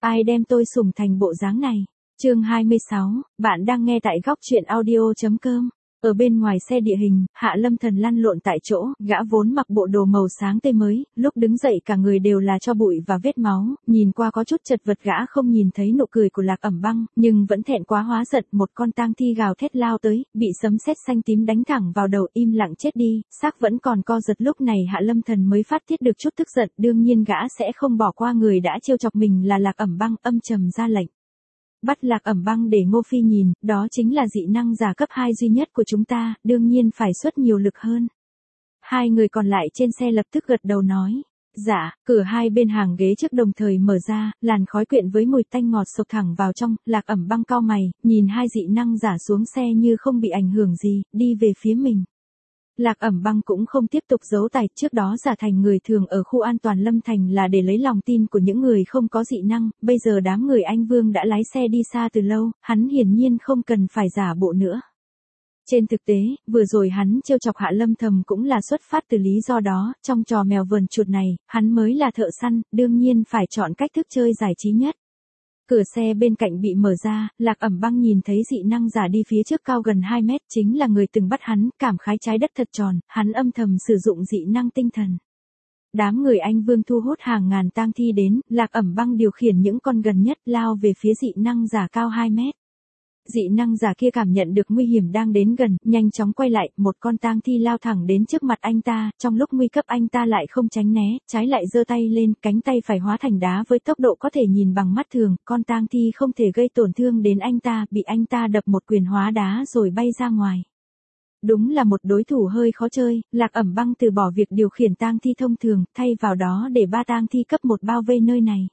ai đem tôi sủng thành bộ dáng này. Chương 26, bạn đang nghe tại góc truyện audio.com. Ở bên ngoài xe địa hình, Hạ Lâm Thần lăn lộn tại chỗ, gã vốn mặc bộ đồ màu sáng tươi mới, lúc đứng dậy cả người đều là tro bụi và vết máu, nhìn qua có chút chật vật, gã không nhìn thấy nụ cười của Lạc Ẩm Băng, nhưng vẫn thẹn quá hóa giận, một con tang thi gào thét lao tới, bị sấm sét xanh tím đánh thẳng vào đầu, im lặng chết đi, xác vẫn còn co giật. Lúc này Hạ Lâm Thần mới phát tiết được chút tức giận, đương nhiên gã sẽ không bỏ qua người đã trêu chọc mình là Lạc Ẩm Băng, âm trầm ra lệnh. Bắt Lạc Ẩm Băng để Ngô Phi nhìn, đó chính là dị năng giả cấp 2 duy nhất của chúng ta, đương nhiên phải xuất nhiều lực hơn. Hai người còn lại trên xe lập tức gật đầu nói. Dạ, cửa hai bên hàng ghế trước đồng thời mở ra, làn khói quyện với mùi tanh ngọt sộc thẳng vào trong, Lạc Ẩm Băng cau mày, nhìn hai dị năng giả xuống xe như không bị ảnh hưởng gì, đi về phía mình. Lạc Ẩm Băng cũng không tiếp tục giấu tài, trước đó giả thành người thường ở khu an toàn Lâm Thành là để lấy lòng tin của những người không có dị năng, bây giờ đám người anh Vương đã lái xe đi xa từ lâu, hắn hiển nhiên không cần phải giả bộ nữa. Trên thực tế, vừa rồi hắn trêu chọc Hạ Lâm Thầm cũng là xuất phát từ lý do đó, trong trò mèo vờn chuột này, hắn mới là thợ săn, đương nhiên phải chọn cách thức chơi giải trí nhất. Cửa xe bên cạnh bị mở ra, Lạc Ẩm Băng nhìn thấy dị năng giả đi phía trước cao gần 2 mét, chính là người từng bắt hắn, cảm khái trái đất thật tròn, hắn âm thầm sử dụng dị năng tinh thần. Đám người anh Vương thu hút hàng ngàn tang thi đến, Lạc Ẩm Băng điều khiển những con gần nhất lao về phía dị năng giả cao 2 mét. Dị năng giả kia cảm nhận được nguy hiểm đang đến gần, nhanh chóng quay lại, một con tang thi lao thẳng đến trước mặt anh ta, trong lúc nguy cấp anh ta lại không tránh né, trái lại giơ tay lên, cánh tay phải hóa thành đá với tốc độ có thể nhìn bằng mắt thường, con tang thi không thể gây tổn thương đến anh ta, bị anh ta đập một quyền hóa đá rồi bay ra ngoài. Đúng là một đối thủ hơi khó chơi, Lạc Ẩm Băng từ bỏ việc điều khiển tang thi thông thường, thay vào đó để 3 tang thi cấp 1 bao vây nơi này.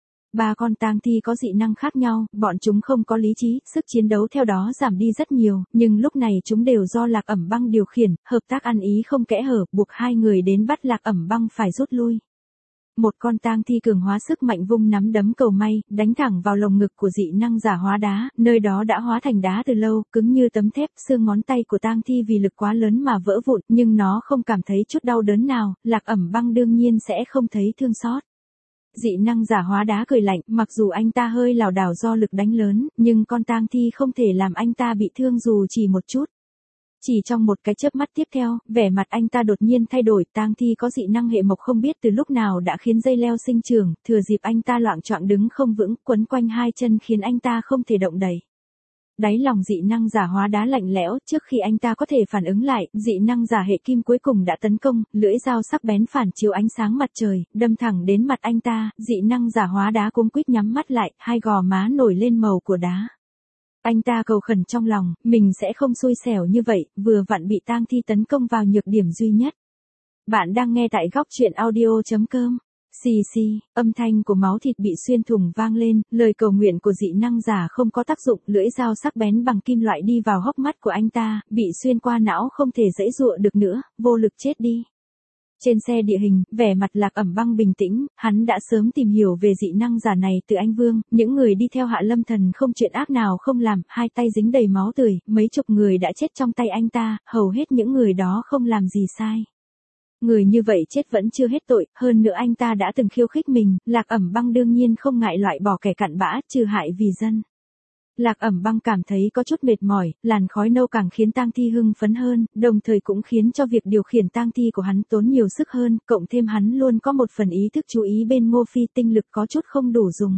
3 con tang thi có dị năng khác nhau, bọn chúng không có lý trí, sức chiến đấu theo đó giảm đi rất nhiều, nhưng lúc này chúng đều do Lạc Ẩm Băng điều khiển, hợp tác ăn ý không kẽ hở, buộc hai người đến bắt Lạc Ẩm Băng phải rút lui. Một con tang thi cường hóa sức mạnh vung nắm đấm cầu may, đánh thẳng vào lồng ngực của dị năng giả hóa đá, nơi đó đã hóa thành đá từ lâu, cứng như tấm thép, xương ngón tay của tang thi vì lực quá lớn mà vỡ vụn, nhưng nó không cảm thấy chút đau đớn nào, Lạc Ẩm Băng đương nhiên sẽ không thấy thương xót. Dị năng giả hóa đá cười lạnh, mặc dù anh ta hơi lảo đảo do lực đánh lớn, nhưng con tang thi không thể làm anh ta bị thương dù chỉ một chút. Chỉ trong một cái chớp mắt tiếp theo, vẻ mặt anh ta đột nhiên thay đổi, tang thi có dị năng hệ mộc không biết từ lúc nào đã khiến dây leo sinh trưởng, thừa dịp anh ta loạng choạng đứng không vững, quấn quanh hai chân khiến anh ta không thể động đậy. Đáy lòng dị năng giả hóa đá lạnh lẽo, trước khi anh ta có thể phản ứng lại, dị năng giả hệ kim cuối cùng đã tấn công, lưỡi dao sắc bén phản chiếu ánh sáng mặt trời, đâm thẳng đến mặt anh ta, dị năng giả hóa đá cuống quýt nhắm mắt lại, hai gò má nổi lên màu của đá. Anh ta cầu khẩn trong lòng, mình sẽ không xui xẻo như vậy, vừa vặn bị tang thi tấn công vào nhược điểm duy nhất. Bạn đang nghe tại góc truyện audio.com. Xì xì, âm thanh của máu thịt bị xuyên thủng vang lên, lời cầu nguyện của dị năng giả không có tác dụng, lưỡi dao sắc bén bằng kim loại đi vào hốc mắt của anh ta, bị xuyên qua não không thể giãy giụa được nữa, vô lực chết đi. Trên xe địa hình, vẻ mặt Lạc Ẩm Băng bình tĩnh, hắn đã sớm tìm hiểu về dị năng giả này từ anh Vương, những người đi theo Hạ Lâm Thần không chuyện ác nào không làm, hai tay dính đầy máu tươi, mấy chục người đã chết trong tay anh ta, hầu hết những người đó không làm gì sai. Người như vậy chết vẫn chưa hết tội, hơn nữa anh ta đã từng khiêu khích mình, Lạc Ẩm Băng đương nhiên không ngại loại bỏ kẻ cặn bã, trừ hại vì dân. Lạc Ẩm Băng cảm thấy có chút mệt mỏi, làn khói nâu càng khiến tang thi hưng phấn hơn, đồng thời cũng khiến cho việc điều khiển tang thi của hắn tốn nhiều sức hơn, cộng thêm hắn luôn có một phần ý thức chú ý bên Ngô Phi, tinh lực có chút không đủ dùng.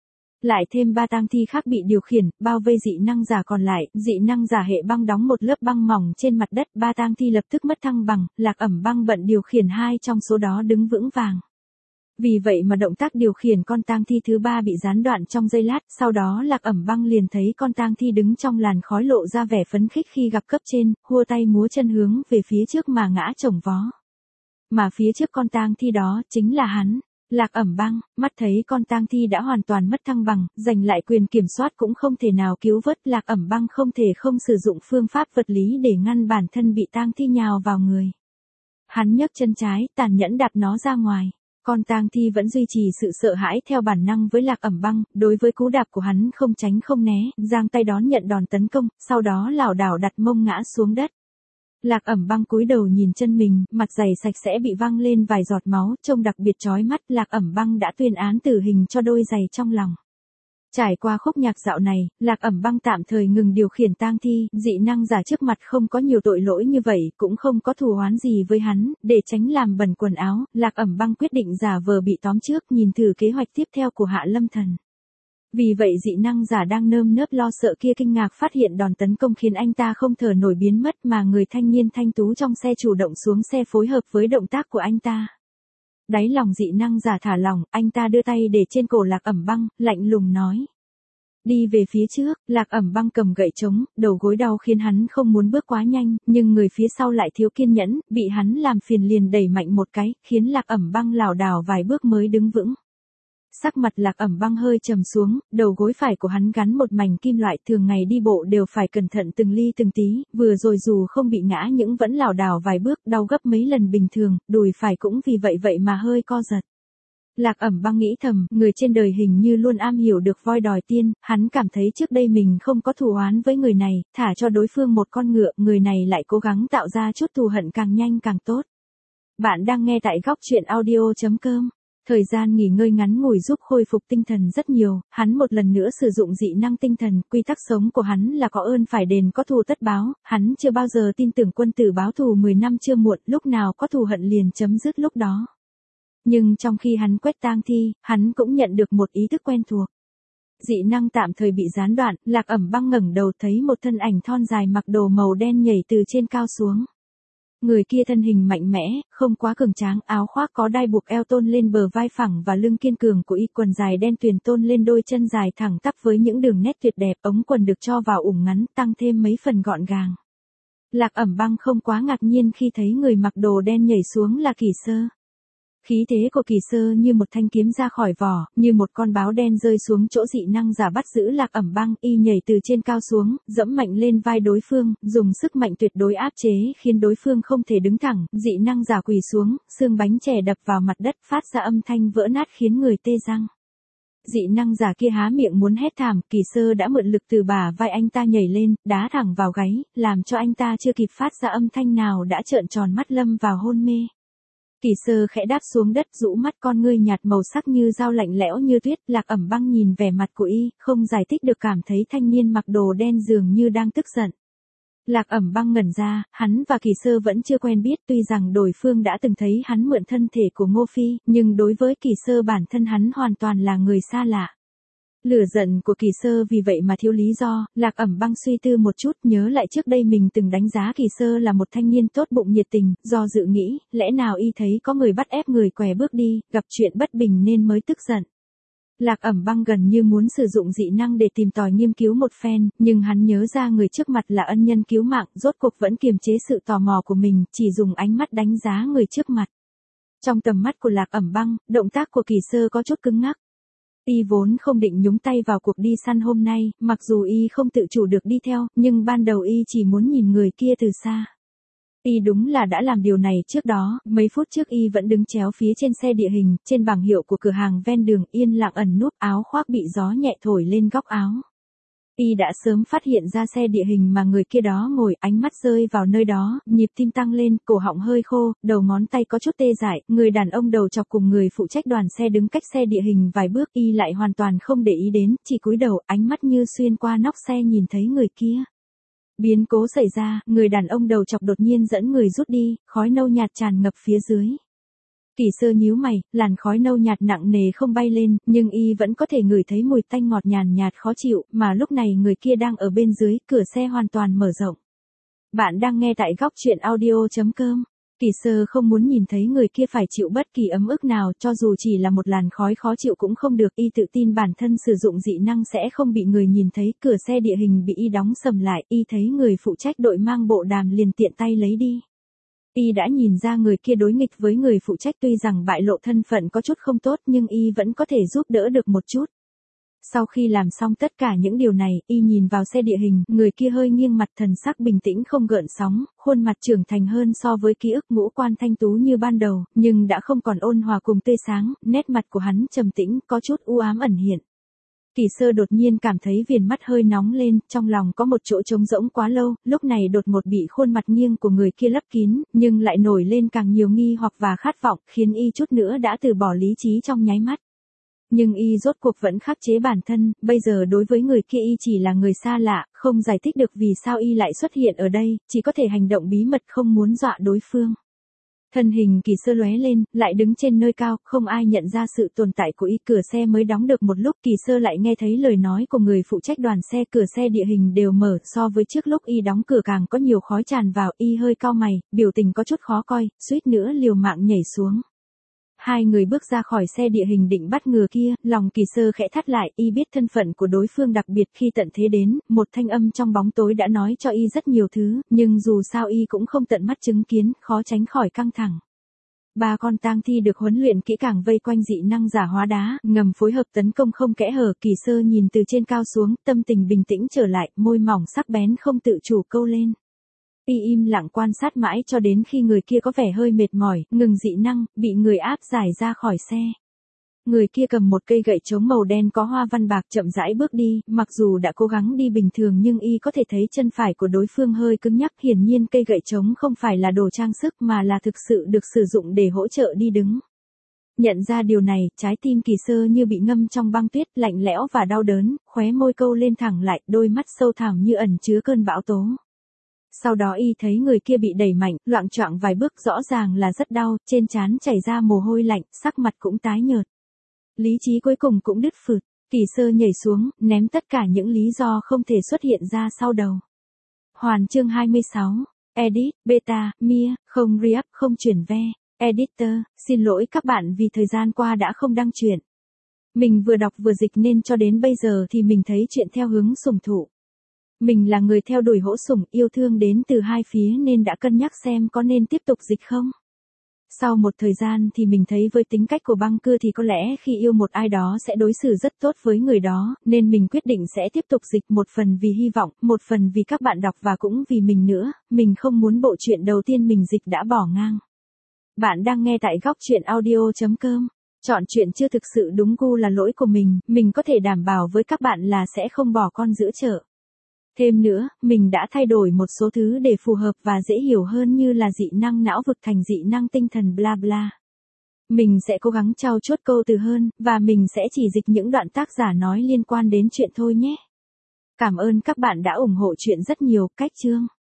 Lại thêm 3 tang thi khác bị điều khiển, bao vây dị năng giả còn lại, dị năng giả hệ băng đóng một lớp băng mỏng trên mặt đất, 3 tang thi lập tức mất thăng bằng, Lạc Ẩm Băng bận điều khiển 2 trong số đó đứng vững vàng. Vì vậy mà động tác điều khiển con tang thi thứ 3 bị gián đoạn trong giây lát, sau đó Lạc Ẩm Băng liền thấy con tang thi đứng trong làn khói lộ ra vẻ phấn khích khi gặp cấp trên, hua tay múa chân hướng về phía trước mà ngã chồng vó. Mà phía trước con tang thi đó chính là hắn. Lạc Ẩm Băng, mắt thấy con tang thi đã hoàn toàn mất thăng bằng, giành lại quyền kiểm soát cũng không thể nào cứu vớt, Lạc Ẩm Băng không thể không sử dụng phương pháp vật lý để ngăn bản thân bị tang thi nhào vào người. Hắn nhấc chân trái, tàn nhẫn đạp nó ra ngoài. Con tang thi vẫn duy trì sự sợ hãi theo bản năng với Lạc Ẩm Băng, đối với cú đạp của hắn không tránh không né, giang tay đón nhận đòn tấn công, sau đó lảo đảo đặt mông ngã xuống đất. Lạc Ẩm Băng cúi đầu nhìn chân mình, mặt giày sạch sẽ bị văng lên vài giọt máu, trông đặc biệt chói mắt, Lạc Ẩm Băng đã tuyên án tử hình cho đôi giày trong lòng. Trải qua khúc nhạc dạo này, Lạc Ẩm Băng tạm thời ngừng điều khiển tang thi, dị năng giả trước mặt không có nhiều tội lỗi như vậy, cũng không có thù oán gì với hắn, để tránh làm bẩn quần áo, Lạc Ẩm Băng quyết định giả vờ bị tóm trước, nhìn thử kế hoạch tiếp theo của Hạ Lâm Thần. Vì vậy dị năng giả đang nơm nớp lo sợ kia kinh ngạc phát hiện đòn tấn công khiến anh ta không thở nổi biến mất mà người thanh niên thanh tú trong xe chủ động xuống xe phối hợp với động tác của anh ta. Đáy lòng dị năng giả thả lỏng, anh ta đưa tay để trên cổ Lạc Ẩm Băng, lạnh lùng nói. Đi về phía trước, Lạc Ẩm Băng cầm gậy trống, đầu gối đau khiến hắn không muốn bước quá nhanh, nhưng người phía sau lại thiếu kiên nhẫn, bị hắn làm phiền liền đẩy mạnh một cái, khiến Lạc Ẩm Băng lảo đảo vài bước mới đứng vững. Sắc mặt Lạc Ẩm Băng hơi trầm xuống, đầu gối phải của hắn gắn một mảnh kim loại, thường ngày đi bộ đều phải cẩn thận từng ly từng tí, vừa rồi dù không bị ngã nhưng vẫn lảo đảo vài bước, đau gấp mấy lần bình thường, đùi phải cũng vì vậy mà hơi co giật. Lạc Ẩm Băng nghĩ thầm, người trên đời hình như luôn am hiểu được voi đòi tiên, hắn cảm thấy trước đây mình không có thù oán với người này, thả cho đối phương một con ngựa, người này lại cố gắng tạo ra chút thù hận càng nhanh càng tốt. Bạn đang nghe tại góc truyện audio.com. Thời gian nghỉ ngơi ngắn ngủi giúp khôi phục tinh thần rất nhiều, hắn một lần nữa sử dụng dị năng tinh thần, quy tắc sống của hắn là có ơn phải đền có thù tất báo, hắn chưa bao giờ tin tưởng quân tử báo thù 10 năm chưa muộn, lúc nào có thù hận liền chấm dứt lúc đó. Nhưng trong khi hắn quét tang thi, hắn cũng nhận được một ý thức quen thuộc. Dị năng tạm thời bị gián đoạn, Lạc Ẩm Băng ngẩng đầu thấy một thân ảnh thon dài mặc đồ màu đen nhảy từ trên cao xuống. Người kia thân hình mạnh mẽ, không quá cường tráng, áo khoác có đai buộc eo tôn lên bờ vai phẳng và lưng kiên cường của y, quần dài đen tuyền tôn lên đôi chân dài thẳng tắp với những đường nét tuyệt đẹp, ống quần được cho vào ủng ngắn, tăng thêm mấy phần gọn gàng. Lạc Ẩm Băng không quá ngạc nhiên khi thấy người mặc đồ đen nhảy xuống là Kỳ Sơ. Khí thế của Kỳ Sơ như một thanh kiếm ra khỏi vỏ, như một con báo đen rơi xuống chỗ dị năng giả bắt giữ Lạc Ẩm Băng, y nhảy từ trên cao xuống, dẫm mạnh lên vai đối phương, dùng sức mạnh tuyệt đối áp chế khiến đối phương không thể đứng thẳng, dị năng giả quỳ xuống, xương bánh chè đập vào mặt đất phát ra âm thanh vỡ nát khiến người tê răng. Dị năng giả kia há miệng muốn hét thảm, Kỳ Sơ đã mượn lực từ bả vai anh ta nhảy lên, đá thẳng vào gáy, làm cho anh ta chưa kịp phát ra âm thanh nào đã trợn tròn mắt lâm vào hôn mê. Kỳ Sơ khẽ đáp xuống đất, rũ mắt, con ngươi nhạt màu sắc như dao lạnh lẽo như tuyết. Lạc Ẩm Băng nhìn vẻ mặt của y, không giải thích được cảm thấy thanh niên mặc đồ đen dường như đang tức giận. Lạc Ẩm Băng ngẩn ra, hắn và Kỳ Sơ vẫn chưa quen biết, tuy rằng đối phương đã từng thấy hắn mượn thân thể của Ngô Phi, nhưng đối với Kỳ Sơ bản thân hắn hoàn toàn là người xa lạ. Lửa giận của Kỳ Sơ vì vậy mà thiếu lý do, Lạc Ẩm Băng suy tư một chút, nhớ lại trước đây mình từng đánh giá Kỳ Sơ là một thanh niên tốt bụng nhiệt tình, do dự nghĩ, lẽ nào y thấy có người bắt ép người què bước đi, gặp chuyện bất bình nên mới tức giận. Lạc Ẩm Băng gần như muốn sử dụng dị năng để tìm tòi nghiên cứu một phen, nhưng hắn nhớ ra người trước mặt là ân nhân cứu mạng, rốt cuộc vẫn kiềm chế sự tò mò của mình, chỉ dùng ánh mắt đánh giá người trước mặt. Trong tầm mắt của Lạc Ẩm Băng, động tác của Kỳ Sơ có chút cứng ngắc. Y vốn không định nhúng tay vào cuộc đi săn hôm nay, mặc dù y không tự chủ được đi theo, nhưng ban đầu y chỉ muốn nhìn người kia từ xa. Y đúng là đã làm điều này trước đó, mấy phút trước y vẫn đứng chéo phía trên xe địa hình, trên bảng hiệu của cửa hàng ven đường, yên lặng ẩn núp, áo khoác bị gió nhẹ thổi lên góc áo. Y đã sớm phát hiện ra xe địa hình mà người kia đó ngồi, ánh mắt rơi vào nơi đó, nhịp tim tăng lên, cổ họng hơi khô, đầu ngón tay có chút tê dại, người đàn ông đầu chọc cùng người phụ trách đoàn xe đứng cách xe địa hình vài bước, y lại hoàn toàn không để ý đến, chỉ cúi đầu, ánh mắt như xuyên qua nóc xe nhìn thấy người kia. Biến cố xảy ra, người đàn ông đầu chọc đột nhiên dẫn người rút đi, khói nâu nhạt tràn ngập phía dưới. Kỳ Sơ nhíu mày, làn khói nâu nhạt nặng nề không bay lên, nhưng y vẫn có thể ngửi thấy mùi tanh ngọt nhàn nhạt khó chịu, mà lúc này người kia đang ở bên dưới, cửa xe hoàn toàn mở rộng. Bạn đang nghe tại góc truyện audio.com. Kỳ Sơ không muốn nhìn thấy người kia phải chịu bất kỳ ấm ức nào, cho dù chỉ là một làn khói khó chịu cũng không được, y tự tin bản thân sử dụng dị năng sẽ không bị người nhìn thấy, cửa xe địa hình bị y đóng sầm lại, y thấy người phụ trách đội mang bộ đàm liền tiện tay lấy đi. Y đã nhìn ra người kia đối nghịch với người phụ trách, tuy rằng bại lộ thân phận có chút không tốt nhưng y vẫn có thể giúp đỡ được một chút. Sau khi làm xong tất cả những điều này, y nhìn vào xe địa hình, người kia hơi nghiêng mặt, thần sắc bình tĩnh không gợn sóng, khuôn mặt trưởng thành hơn so với ký ức, ngũ quan thanh tú như ban đầu, nhưng đã không còn ôn hòa cùng tươi sáng, nét mặt của hắn trầm tĩnh, có chút u ám ẩn hiện. Kỳ Sơ đột nhiên cảm thấy viền mắt hơi nóng lên, trong lòng có một chỗ trống rỗng quá lâu, lúc này đột ngột bị khuôn mặt nghiêng của người kia lấp kín, nhưng lại nổi lên càng nhiều nghi hoặc và khát vọng, khiến y chút nữa đã từ bỏ lý trí trong nháy mắt. Nhưng y rốt cuộc vẫn khắc chế bản thân, bây giờ đối với người kia y chỉ là người xa lạ, không giải thích được vì sao y lại xuất hiện ở đây, chỉ có thể hành động bí mật không muốn dọa đối phương. Thân hình Kỳ Sơ lóe lên, lại đứng trên nơi cao, không ai nhận ra sự tồn tại của y. Cửa xe mới đóng được một lúc, Kỳ Sơ lại nghe thấy lời nói của người phụ trách đoàn xe, cửa xe địa hình đều mở, so với trước lúc y đóng cửa càng có nhiều khói tràn vào, y hơi cau mày, biểu tình có chút khó coi, suýt nữa liều mạng nhảy xuống. Hai người bước ra khỏi xe địa hình định bắt ngừa kia, lòng Kỳ Sơ khẽ thắt lại, y biết thân phận của đối phương đặc biệt khi tận thế đến, một thanh âm trong bóng tối đã nói cho y rất nhiều thứ, nhưng dù sao y cũng không tận mắt chứng kiến, khó tránh khỏi căng thẳng. Ba con tang thi được huấn luyện kỹ càng vây quanh dị năng giả hóa đá, ngầm phối hợp tấn công không kẽ hở. Kỳ Sơ nhìn từ trên cao xuống, tâm tình bình tĩnh trở lại, môi mỏng sắc bén không tự chủ câu lên. Y im lặng quan sát mãi cho đến khi người kia có vẻ hơi mệt mỏi, ngừng dị năng, bị người áp giải ra khỏi xe. Người kia cầm một cây gậy trống màu đen có hoa văn bạc chậm rãi bước đi, mặc dù đã cố gắng đi bình thường nhưng y có thể thấy chân phải của đối phương hơi cứng nhắc, hiển nhiên cây gậy trống không phải là đồ trang sức mà là thực sự được sử dụng để hỗ trợ đi đứng. Nhận ra điều này, trái tim Kỳ Sơ như bị ngâm trong băng tuyết, lạnh lẽo và đau đớn, khóe môi câu lên thẳng lại, đôi mắt sâu thẳm như ẩn chứa cơn bão tố. Sau đó y thấy người kia bị đẩy mạnh, loạng choạng vài bước, rõ ràng là rất đau, trên trán chảy ra mồ hôi lạnh, sắc mặt cũng tái nhợt. Lý trí cuối cùng cũng đứt phượt, Kỳ Sơ nhảy xuống, ném tất cả những lý do không thể xuất hiện ra sau đầu. Hoàn chương 26, Edit, Beta, Mia, không re-up, không chuyển ve. Editor, xin lỗi các bạn vì thời gian qua đã không đăng truyện. Mình vừa đọc vừa dịch nên cho đến bây giờ thì mình thấy chuyện theo hướng sủng thụ. Mình là người theo đuổi hỗ sủng, yêu thương đến từ hai phía nên đã cân nhắc xem có nên tiếp tục dịch không. Sau một thời gian thì mình thấy với tính cách của băng cưa thì có lẽ khi yêu một ai đó sẽ đối xử rất tốt với người đó, nên mình quyết định sẽ tiếp tục dịch, một phần vì hy vọng, một phần vì các bạn đọc và cũng vì mình nữa, mình không muốn bộ truyện đầu tiên mình dịch đã bỏ ngang. Bạn đang nghe tại góc truyện audio.com. Chọn chuyện chưa thực sự đúng gu là lỗi của mình có thể đảm bảo với các bạn là sẽ không bỏ con giữa chợ. Thêm nữa, mình đã thay đổi một số thứ để phù hợp và dễ hiểu hơn như là dị năng não vực thành dị năng tinh thần bla bla. Mình sẽ cố gắng trau chuốt câu từ hơn, và mình sẽ chỉ dịch những đoạn tác giả nói liên quan đến chuyện thôi nhé. Cảm ơn các bạn đã ủng hộ chuyện rất nhiều. Cách chương